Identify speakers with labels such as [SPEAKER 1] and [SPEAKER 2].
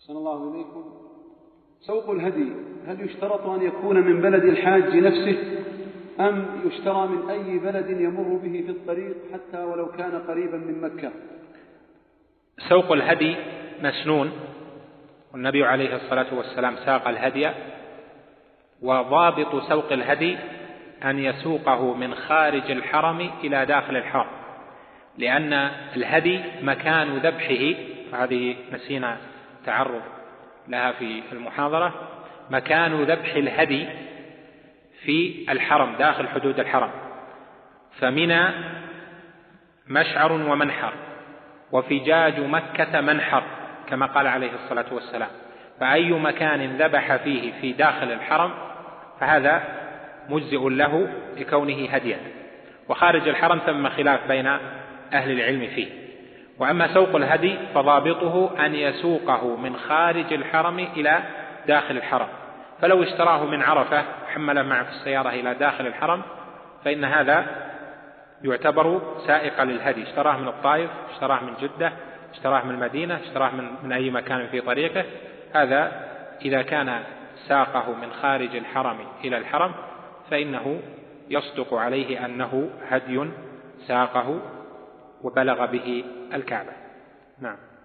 [SPEAKER 1] أحسن الله إليكم. سوق الهدي هل يشترط أن يكون من بلد الحاج نفسه أم يشترى من أي بلد يمر به في الطريق حتى ولو كان قريبا من مكة؟
[SPEAKER 2] سوق الهدي مسنون، والنبي عليه الصلاة والسلام ساق الهدي، وضابط سوق الهدي أن يسوقه من خارج الحرم إلى داخل الحرم، لأن الهدي مكان ذبحه، هذه نسينا تعرض لها في المحاضرة، مكان ذبح الهدي في الحرم داخل حدود الحرم، فمنى مشعر ومنحر، وفجاج مكة منحر كما قال عليه الصلاة والسلام، فأي مكان ذبح فيه في داخل الحرم فهذا مجزئ له لكونه هديا، وخارج الحرم ثم خلاف بين أهل العلم فيه. وأما سوق الهدي فضابطه أن يسوقه من خارج الحرم إلى داخل الحرم، فلو اشتراه من عرفة حمل معه في السيارة إلى داخل الحرم فإن هذا يعتبر سائق للهدي، اشتراه من الطائف، اشتراه من جدة، اشتراه من المدينة، اشتراه من أي مكان في طريقه، هذا إذا كان ساقه من خارج الحرم إلى الحرم فإنه يصدق عليه أنه هدي ساقه وبلغ به الكعبة. نعم.